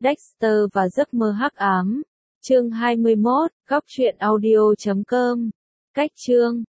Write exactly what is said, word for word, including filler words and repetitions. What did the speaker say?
Dexter và giấc mơ hắc ám. Chương hai mươi mốt, góc truyện audio chấm com. Cách chương